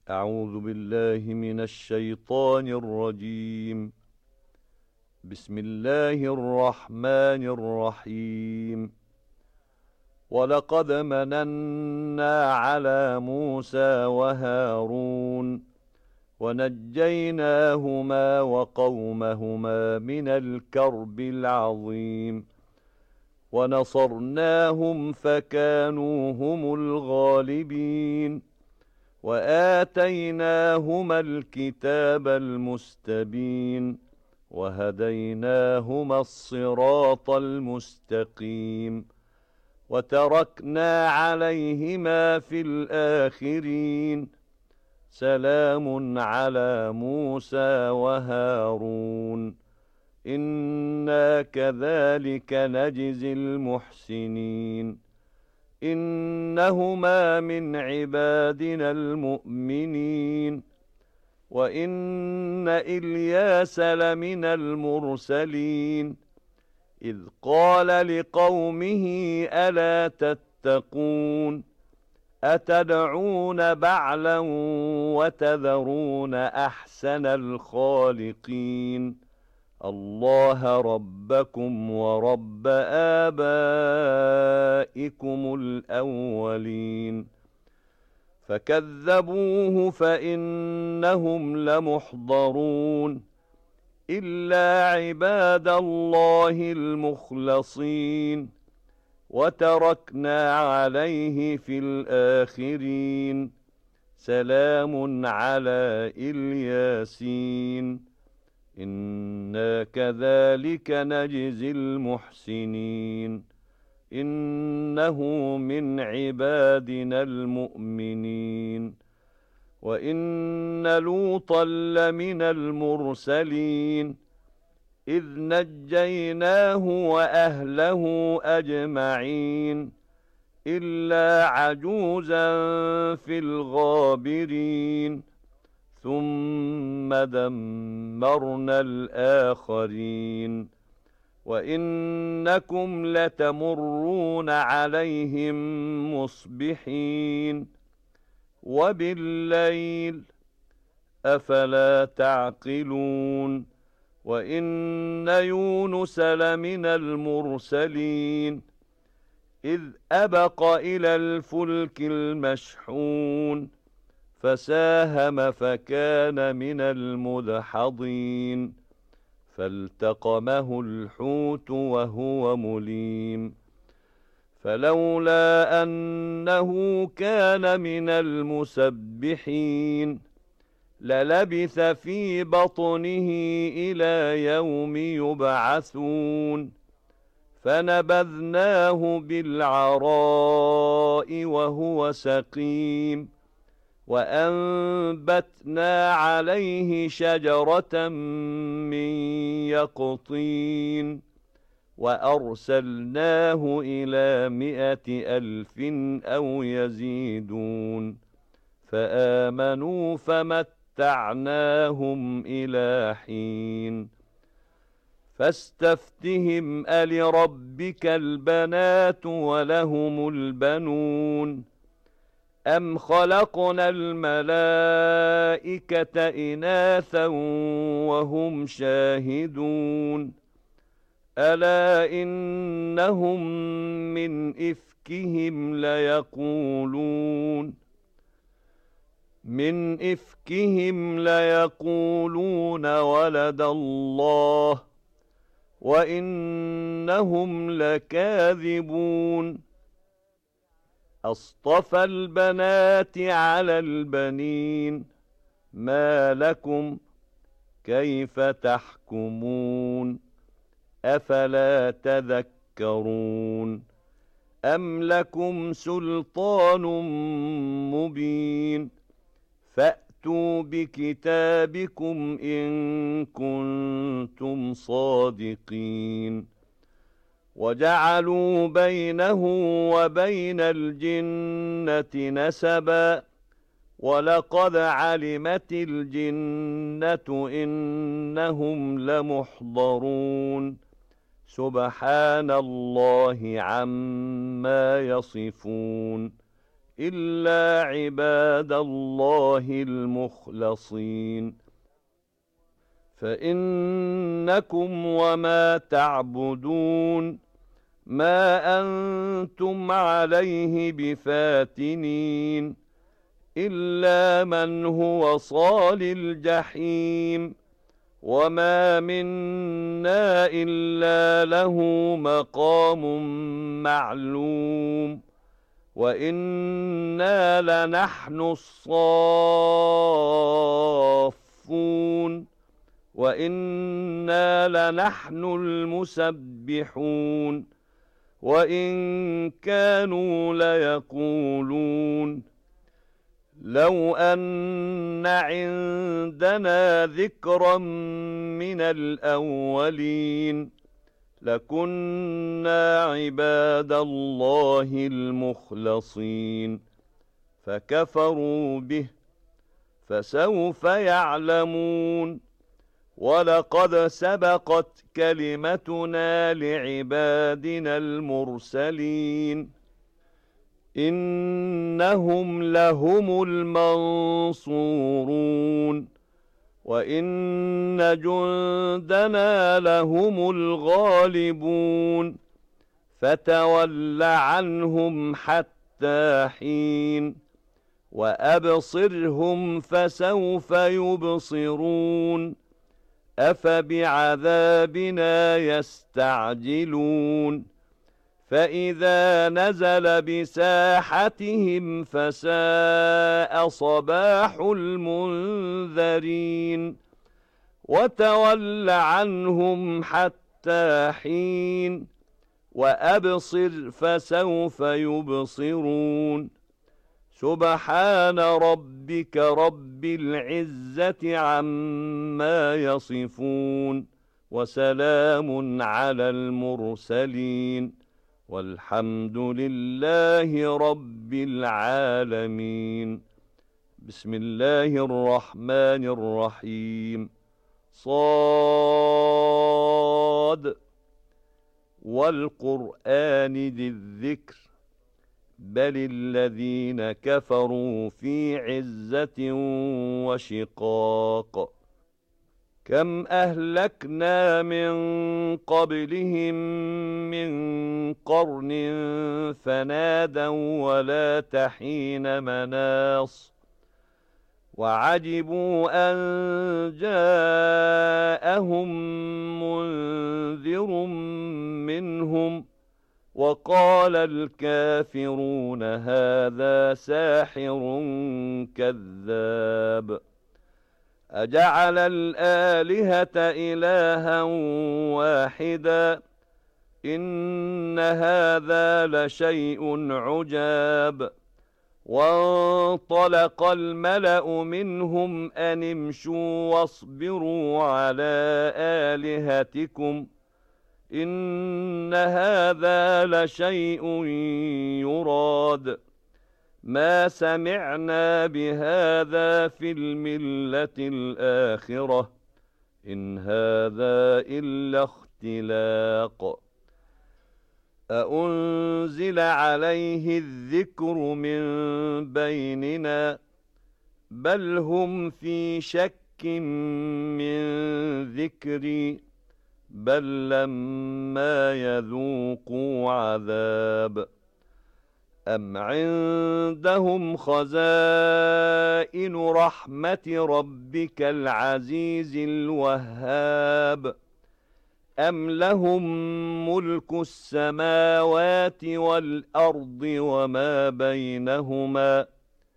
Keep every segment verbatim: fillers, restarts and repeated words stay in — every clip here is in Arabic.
أعوذ بالله من الشيطان الرجيم. بسم الله الرحمن الرحيم. ولقد مننا على موسى وهارون ونجيناهما وقومهما من الكرب العظيم ونصرناهم فكانوا هم الغالبين وآتيناهما الكتاب المستبين وهديناهما الصراط المستقيم وتركنا عليهما في الآخرين. سلام على موسى وهارون إنا كذلك نجزي المحسنين إنهما من عبادنا المؤمنين وإن إلياس لمن المرسلين إذ قال لقومه ألا تتقون أتدعون بعلا وتذرون أحسن الخالقين الله ربكم ورب آبائكم الأولين فكذبوه فإنهم لمحضرون إلا عباد الله المخلصين وتركنا عليه في الآخرين. سلام على الياسين إنا كذلك نجزي المحسنين إنه من عبادنا المؤمنين وإن لوطا لمن المرسلين إذ نجيناه وأهله أجمعين إلا عجوزا في الغابرين ثم دمرنا الآخرين وإنكم لتمرون عليهم مصبحين وبالليل أفلا تعقلون وإن يونس لمن المرسلين إذ أبق إلى الفلك المشحون فساهم فكان من المدحضين فالتقمه الحوت وهو مليم فلولا أنه كان من المسبحين للبث في بطنه إلى يوم يبعثون فنبذناه بالعراء وهو سقيم وأنبتنا عليه شجرة من يقطين وأرسلناه إلى مائة ألف أو يزيدون فآمنوا فمتعناهم إلى حين فاستفتهم ألربك البنات ولهم البنون أم خلقنا الملائكة إناثا وهم شاهدون ألا إنهم من إفكهم ليقولون من إفكهم ليقولون ولد الله وإنهم لكاذبون أصطفى البنات على البنين ما لكم كيف تحكمون أفلا تذكرون أم لكم سلطان مبين فأتوا بكتابكم إن كنتم صادقين وجعلوا بينه وبين الجنة نسبا ولقد علمت الجنة إنهم لمحضرون سبحان الله عما يصفون إلا عباد الله المخلصين فإنكم وما تعبدون ما أنتم عليه بفاتنين إلا من هو صال الجحيم وما منا إلا له مقام معلوم وإنا لنحن الصافون وإنا لنحن المسبحون وإن كانوا ليقولون لو أن عندنا ذكرا من الأولين لكنا عباد الله المخلصين فكفروا به فسوف يعلمون ولقد سبقت كلمتنا لعبادنا المرسلين إنهم لهم المنصورون وإن جندنا لهم الغالبون فتول عنهم حتى حين وأبصرهم فسوف يبصرون أفبعذابنا يستعجلون فإذا نزل بساحتهم فساء صباح المنذرين وتول عنهم حتى حين وأبصر فسوف يبصرون سبحان ربك رب العزة عما يصفون وسلام على المرسلين والحمد لله رب العالمين بسم الله الرحمن الرحيم صاد والقرآن ذي الذكر بل الذين كفروا في عزة وشقاق كم أهلكنا من قبلهم من قرن فنادوا ولا تحين مناص وعجبوا أن جاءهم منذر منهم وقال الكافرون هذا ساحر كذاب أجعل الآلهة إلها واحدا إن هذا لشيء عجاب وانطلق الملأ منهم أن امشوا واصبروا على آلهتكم إن هذا لشيء يراد ما سمعنا بهذا في الملة الآخرة إن هذا إلا اختلاق أأنزل عليه الذكر من بيننا بل هم في شك من ذكري بل لما يذوقوا عذاب أم عندهم خزائن رحمة ربك العزيز الوهاب أم لهم ملك السماوات والأرض وما بينهما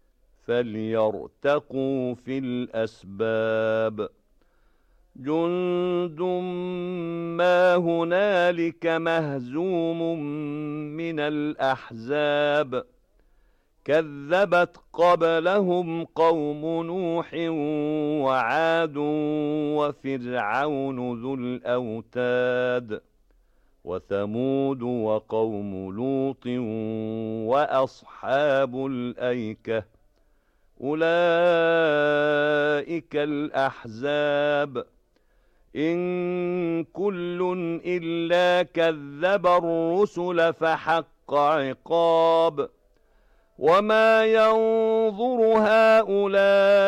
فليرتقوا في الأسباب جند ما هنالك مهزوم من الأحزاب كذبت قبلهم قوم نوح وعاد وفرعون ذو الأوتاد وثمود وقوم لوط وأصحاب الأيكة أولئك الأحزاب إن كل إلا كذب الرسل فحق عقاب وما ينظر هؤلاء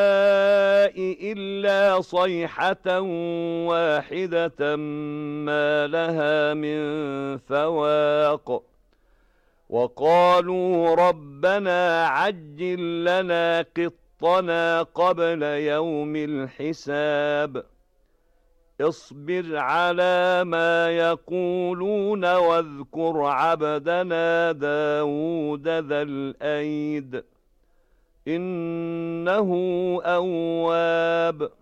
إلا صيحة واحدة ما لها من فواق وقالوا ربنا عجل لنا قطنا قبل يوم الحساب اصبر على ما يقولون واذكر عبدنا داود ذا الأيد إنه أواب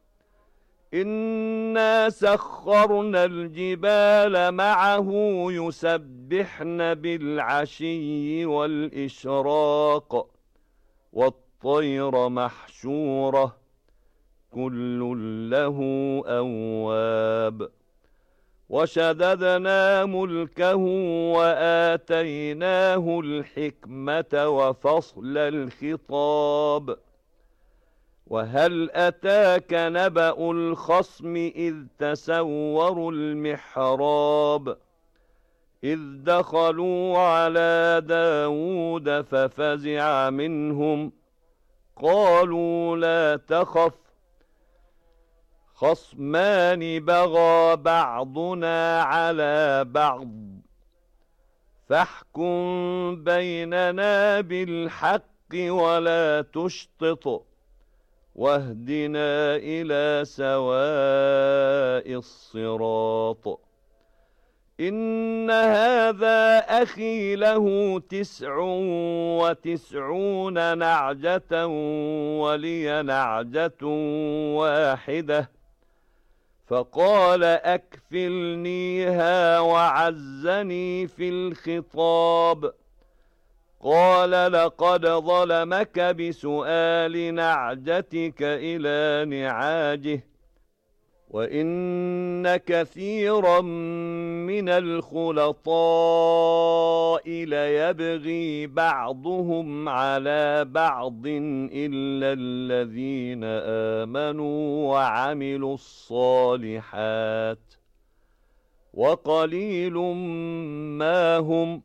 إنا سخرنا الجبال معه يسبحن بالعشي والإشراق والطير محشورة كل له أواب وشددنا ملكه وآتيناه الحكمة وفصل الخطاب وهل أتاك نبأ الخصم إذ تسوروا المحراب إذ دخلوا على داود ففزع منهم قالوا لا تخف خصمان بغى بعضنا على بعض فاحكم بيننا بالحق ولا تشطط واهدنا إلى سواء الصراط إن هذا أخي له تسع وتسعون نعجة ولي نعجة واحدة فقال أكفلنيها وعزني في الخطاب قال لقد ظلمك بسؤال نعجتك إلى نعاجه وإن كثيرا من الخلطاء ليبغي بعضهم على بعض إلا الذين آمنوا وعملوا الصالحات وقليل ما هم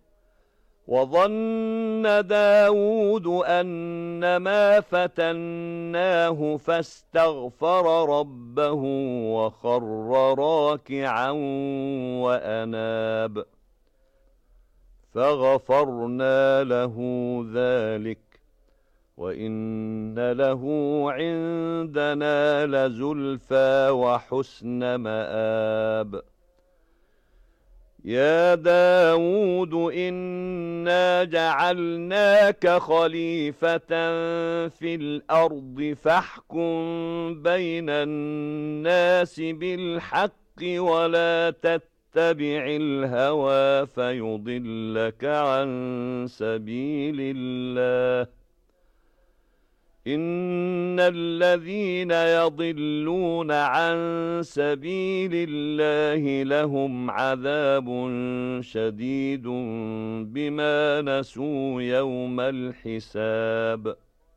وظن داود أنما فتناه فاستغفر ربه وخر راكعا وأناب فغفرنا له ذلك وإن له عندنا لزلفى وحسن مآب يا داود إنا جعلناك خليفة في الأرض فاحكم بين الناس بالحق ولا تتبع الهوى فيضلك عن سبيل الله إن الذين يضلون عن سبيل الله لهم عذاب شديد بما نسوا يوم الحساب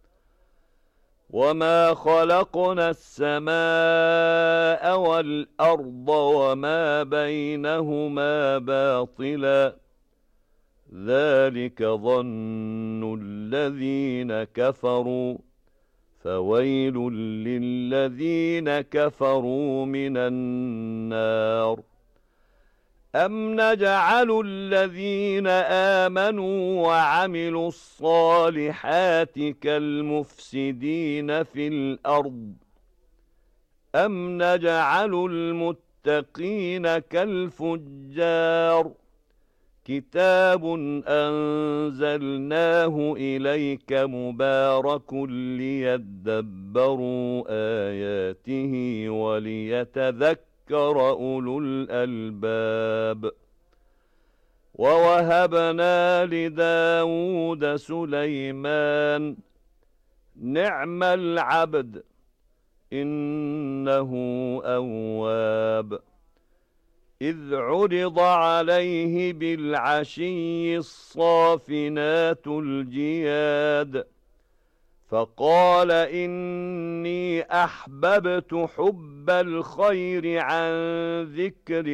وما خلقنا السماء والأرض وما بينهما باطلا ذلك ظن الذين كفروا فويل للذين كفروا من النار أم نجعل الذين آمنوا وعملوا الصالحات كالمفسدين في الأرض أم نجعل المتقين كالفجار كتاب أنزلناه إليك مبارك ليدبروا آياته وليتذكر أولو الألباب ووهبنا لداود سليمان نعم العبد إنه أواب إذ عرض عليه بالعشي الصافنات الجياد فقال إني أحببت حب الخير عن ذكر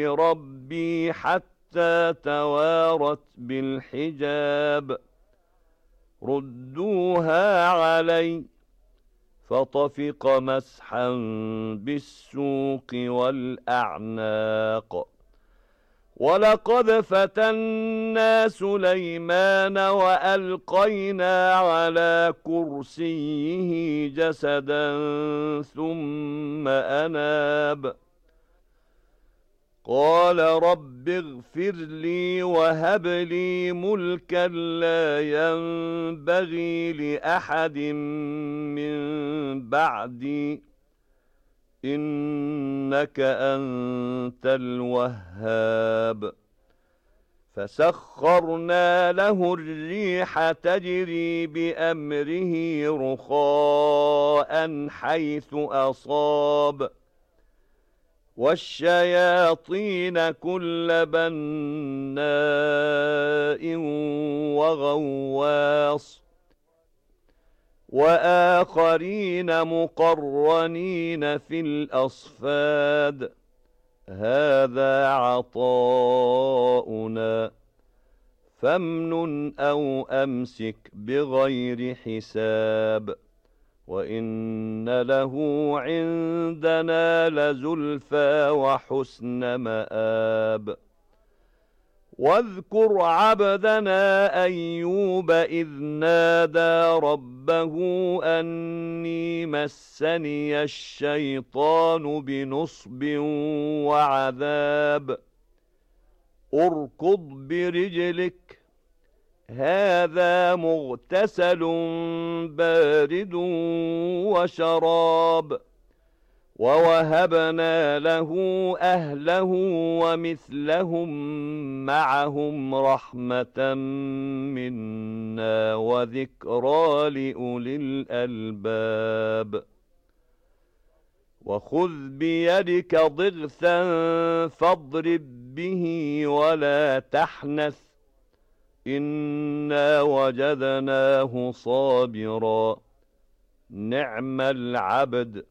ربي حتى توارت بالحجاب ردوها علي. فطفق مسحا بالسوق والأعناق. ولقد فتنا سليمان وألقينا على كرسيه جسدا ثم أناب. قال رب اغفر لي وهب لي ملكا لا ينبغي لأحد من بعدي إنك أنت الوهاب. فسخرنا له الريح تجري بأمره رخاء حيث أصاب والشياطين كل بناء وغواص وآخرين مقرنين في الأصفاد هذا عطاؤنا فامنن أو أمسك بغير حساب وإن له عندنا لزلفى وحسن مآب. واذكر عبدنا أيوب إذ نادى ربه أني مسني الشيطان بنصب وعذاب. اركض برجلك هذا مغتسل بارد وشراب. ووهبنا له أهله ومثلهم معهم رحمة منا وذكرى لأولي الألباب. وخذ بيدك ضغثا فاضرب به ولا تحنث إنا وجدناه صابرا نعم العبد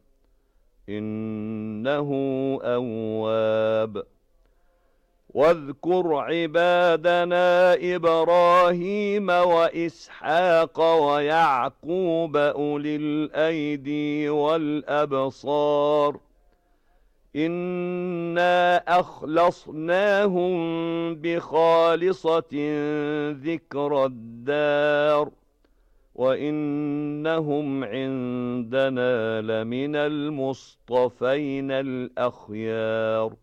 إنه أواب. واذكر عبادنا إبراهيم وإسحاق ويعقوب أولي الأيدي والأبصار إنا أخلصناهم بخالصة ذكر الدار وإنهم عندنا لمن المصطفين الأخيار.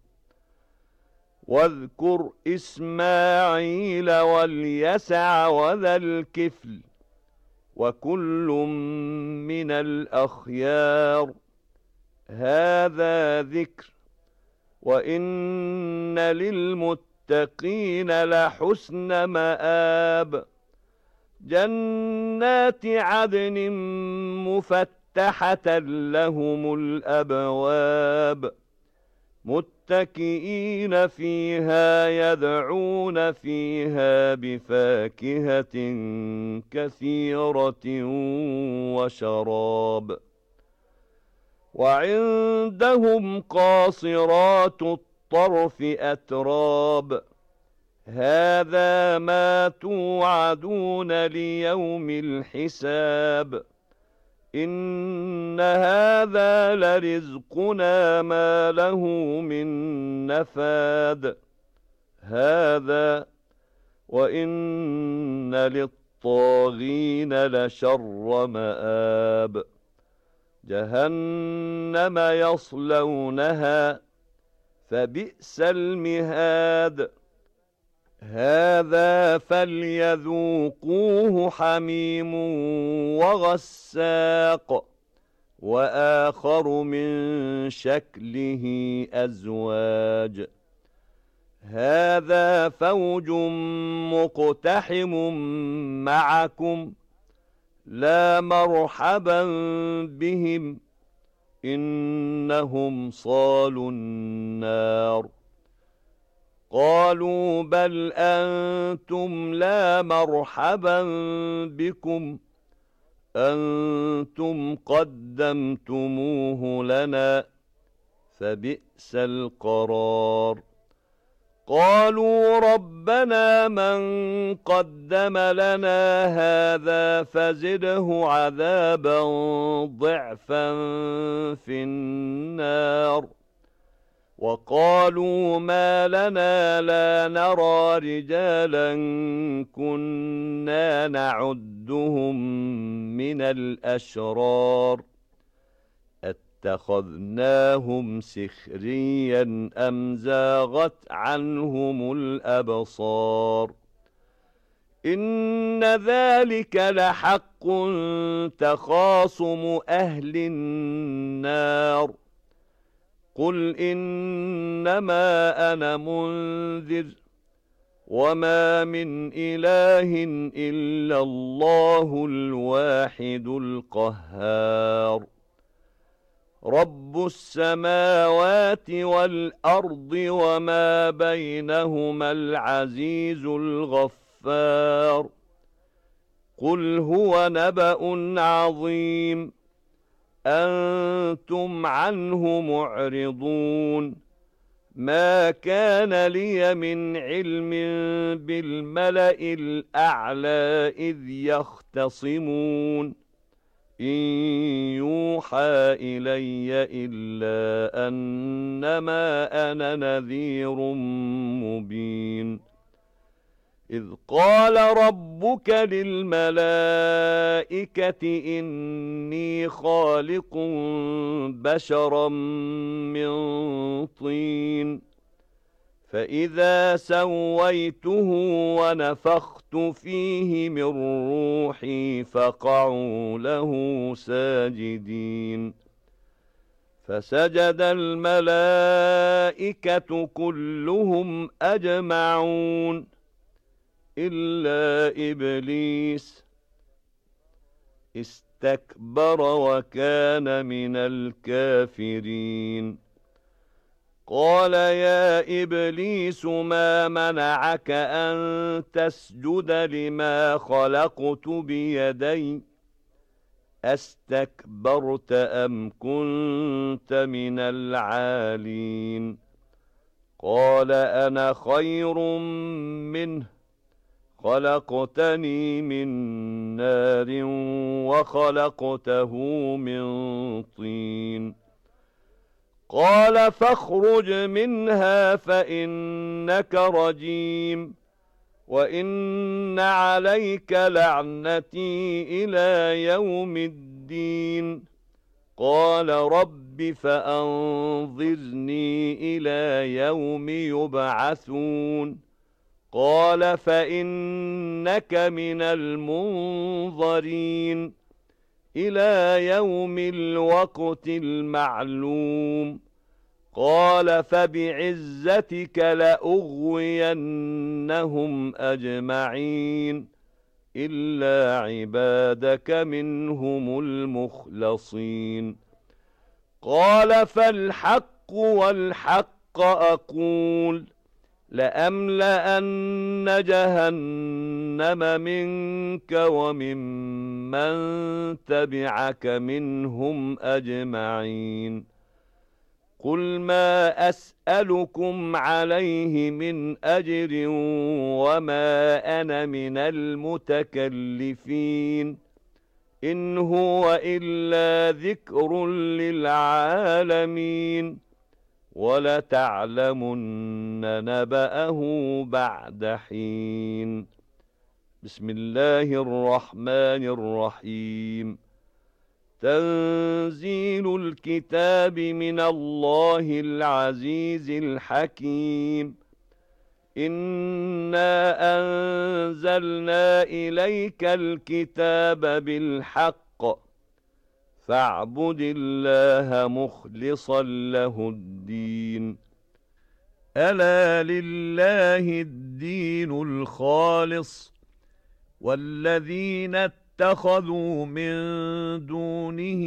واذكر إسماعيل واليسع وذا الكفل وكل من الأخيار هذا ذكر وإن للمتقين لحسن مآب. جنات عدن مفتحة لهم الأبواب متكئين فيها يدعون فيها بفاكهة كثيرة وشراب. وعندهم قاصرات الطرف أتراب هذا ما توعدون ليوم الحساب إن هذا لرزقنا ما له من نفاد هذا وإن للطاغين لشر مآب. جهنم يصلونها فبئس المهاد هذا فليذوقوه حميم وغساق وآخر من شكله أزواج هذا فوج مقتحم معكم لا مرحبا بهم إنهم صالوا النار. قالوا بل أنتم لا مرحبا بكم أنتم قدمتموه لنا فبئس القرار. قالوا ربنا من قدم لنا هذا فزده عذابا ضعفا في النار وقالوا ما لنا لا نرى رجالا كنا نعدهم من الأشرار اتخذناهم سخريا أم زاغت عنهم الأبصار إن ذلك لحق تخاصم أهل النار قل إنما أنا منذر وما من إله إلا الله الواحد القهار رب السماوات والأرض وما بينهما العزيز الغفار قل هو نبأ عظيم أنتم عنه معرضون ما كان لي من علم بالملأ الأعلى إذ يختصمون إن يوحى إلي إلا أنما أنا نذير مبين إذ قال ربك للملائكة إني خالق بشرا من طين فإذا سويته ونفخت فيه من روحي فقعوا له ساجدين فسجد الملائكة كلهم أجمعون إلا إبليس استكبر وكان من الكافرين قال يا إبليس ما منعك أن تسجد لما خلقت بيدي أستكبرت أم كنت من العالين قال أنا خير منه خلقتني من نار وخلقته من طين قال فاخرج منها فإنك رجيم وإن عليك لعنتي إلى يوم الدين قال رب فأنظرني إلى يوم يبعثون قال فإنك من المنظرين إلى يوم الوقت المعلوم قال فبعزتك لأغوينهم أجمعين إلا عبادك منهم المخلصين قال فالحق والحق أقول لأملأن جهنم منك وممن تبعك منهم أجمعين قل ما أسألكم عليه من أجر وما أنا من المتكلفين إن هو إلا ذكر للعالمين ولتعلمن نبأه بعد حين بسم الله الرحمن الرحيم تنزيل الكتاب من الله العزيز الحكيم إنا أنزلنا إليك الكتاب بالحق فاعبد الله مخلصا له الدين ألا لله الدين الخالص والذين اتخذوا من دونه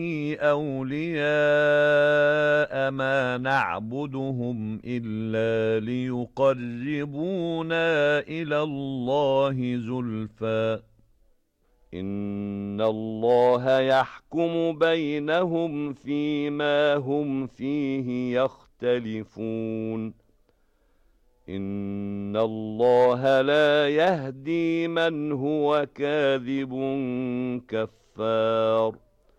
أولياء ما نعبدهم إلا ليقربونا إلى الله زلفى إن الله يحكم بينهم فيما هم فيه يختلفون إِنَّ اللَّهَ لَا يَهْدِي مَنْ هُوَ كَاذِبٌ كَفَّارٌ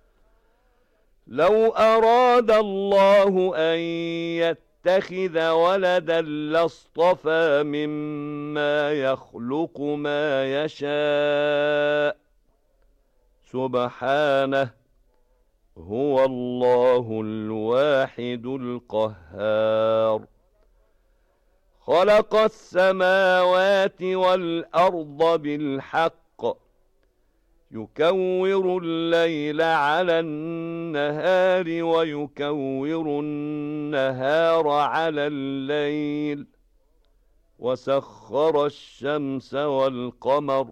لَوْ أَرَادَ اللَّهُ أَن يَتَّخِذَ وَلَدًا لَّاصْطَفَىٰ مِمَّا يَخْلُقُ مَا يَشَاءُ سُبْحَانَهُ هُوَ اللَّهُ الْوَاحِدُ الْقَهَّارُ خَلَقَ السَّمَاوَاتِ وَالْأَرْضَ بِالْحَقِّ يُكَوِّرُ اللَّيْلَ عَلَى النَّهَارِ وَيُكَوِّرُ النَّهَارَ عَلَى اللَّيْلِ وَسَخَّرَ الشَّمْسَ وَالْقَمَرَ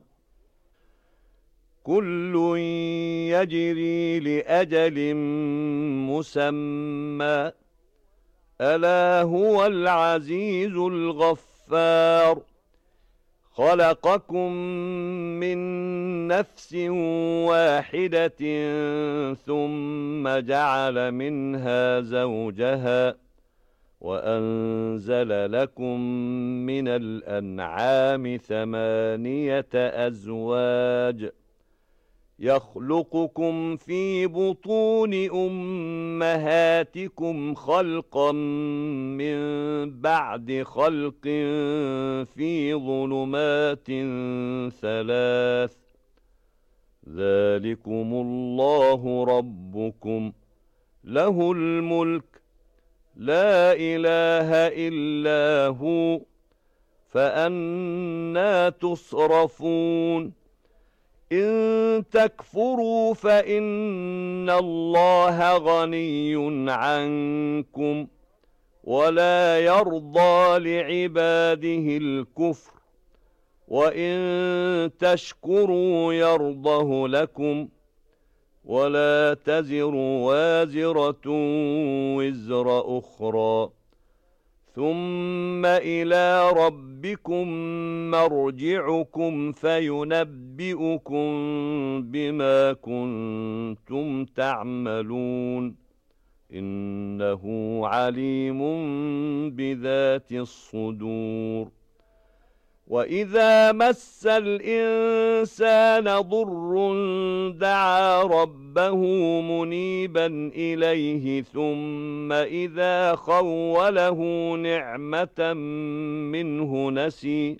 كُلٌّ يَجْرِي لِأَجَلٍ مُّسَمًّى أَلَا هُوَ الْعَزِيزُ الْغَفَّارُ خَلَقَكُم مِّن نَّفْسٍ وَاحِدَةٍ ثُمَّ جَعَلَ مِنْهَا زَوْجَهَا وَأَنزَلَ لَكُم مِّنَ الْأَنْعَامِ ثَمَانِيَةَ أَزْوَاجٍ يَخْلُقُكُمْ فِي بُطُونِ أُمَّهَاتِكُمْ خَلْقًا مِّن بَعْدِ خَلْقٍ فِي ظُلُمَاتٍ ثَلَاثٍ ذَلِكُمُ اللَّهُ رَبُّكُمْ لَهُ الْمُلْكُ لَا إِلَٰهَ إِلَّا هُوَ فَأَنَّىٰ تُصْرَفُونَ إِن تَكْفُرُوا فَإِنَّ اللَّهَ غَنِيٌّ عَنكُمْ وَلَا يَرْضَىٰ لِعِبَادِهِ الْكُفْرَ وَإِن تَشْكُرُوا يَرْضَهُ لَكُمْ وَلَا تَزِرُ وَازِرَةٌ وِزْرَ أُخْرَىٰ ثُمَّ إِلَىٰ رَبِّكُم مَّرْجِعُكُمْ فَيُنَبِّئُكُم بِمَا كُنتُمْ تَعْمَلُونَ إِنَّهُ عَلِيمٌ بِذَاتِ الصُّدُورِ وَإِذَا مَسَّ الْإِنسَانَ ضُرٌّ دَعَا رَبَّهُ مُنِيبًا إِلَيْهِ ثُمَّ إِذَا خَوَّلَهُ نِعْمَةً مِّنْهُ نَسِيَ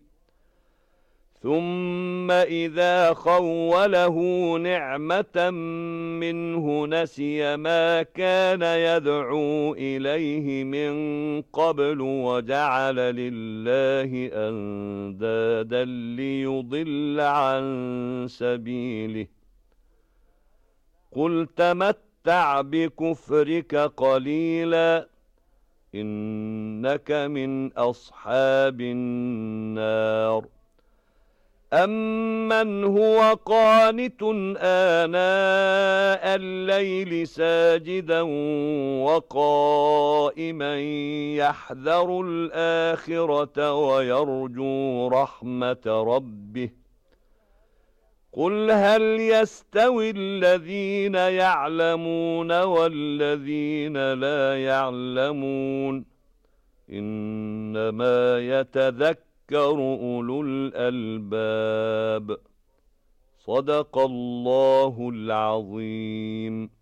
ثُمَّ إِذَا خَوَّلَهُ نِعْمَةً مِّنْهُ نَسِيَ مَا كَانَ يَدْعُو إِلَيْهِ مِن قَبْلُ وَجَعَلَ لِلَّهِ أَندَادًا لِّيُضِلَّ عَن سَبِيلِهِ قُلْ تَمَتَّعْ بِكُفْرِكَ قَلِيلًا إِنَّكَ مِنْ أَصْحَابِ النَّارِ أَمَّنْ هُوَ قَانِتٌ آنَاءَ اللَّيْلِ سَاجِدًا وَقَائِمًا يَحْذَرُ الْآخِرَةَ وَيَرْجُو رَحْمَةَ رَبِّهِ قُلْ هَلْ يَسْتَوِي الَّذِينَ يَعْلَمُونَ وَالَّذِينَ لَا يَعْلَمُونَ إِنَّمَا يَتَذَكَّرُ أُولُو الْأَلْبَابِ صدق الله العظيم.